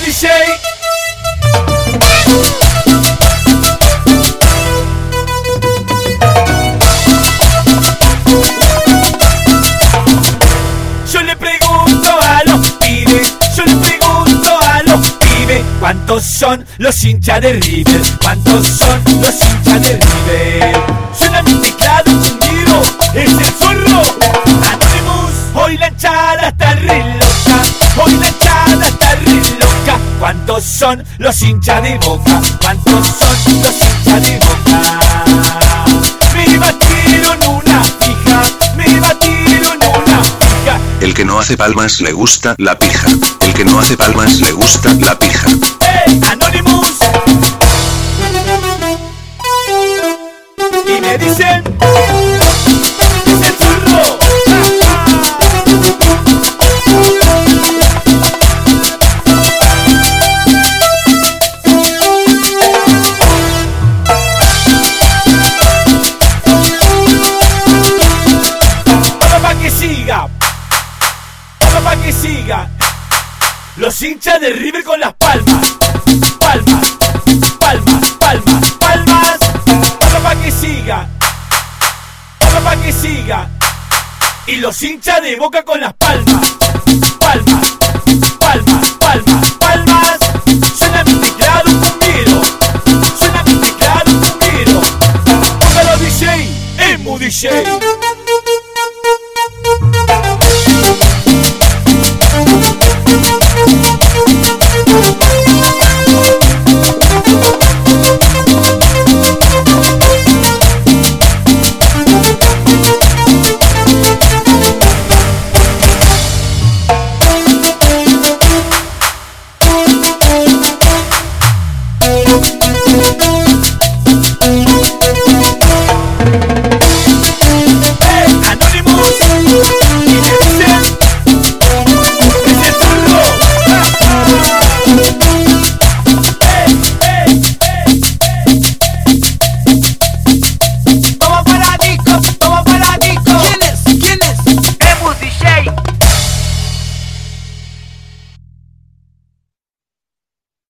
DJ. Yo le pregunto a los pibes, yo le pregunto a los pibes, ¿cuántos son los hinchas de River? ¿Cuántos son los hinchas de River? Suena mi teclado fundido, es el zorro Anonymous. Hoy la hinchada está re loca, hoy la hinchada está re loca. ¿Cuántos son los hinchas de Boca? ¿Cuántos son los hinchas de Boca? Me batieron una fija, me batieron una fija. El que no hace palmas le gusta la pija. El que no hace palmas le gusta la pija. ¡Hey, Anonymous! Y me dicen, es el zorro. Pa' que siga los hinchas de River con las palmas, palmas, palmas, palmas, palmas. Pa' que siga, pa' que siga. Y los hinchas de Boca con las palmas, palmas,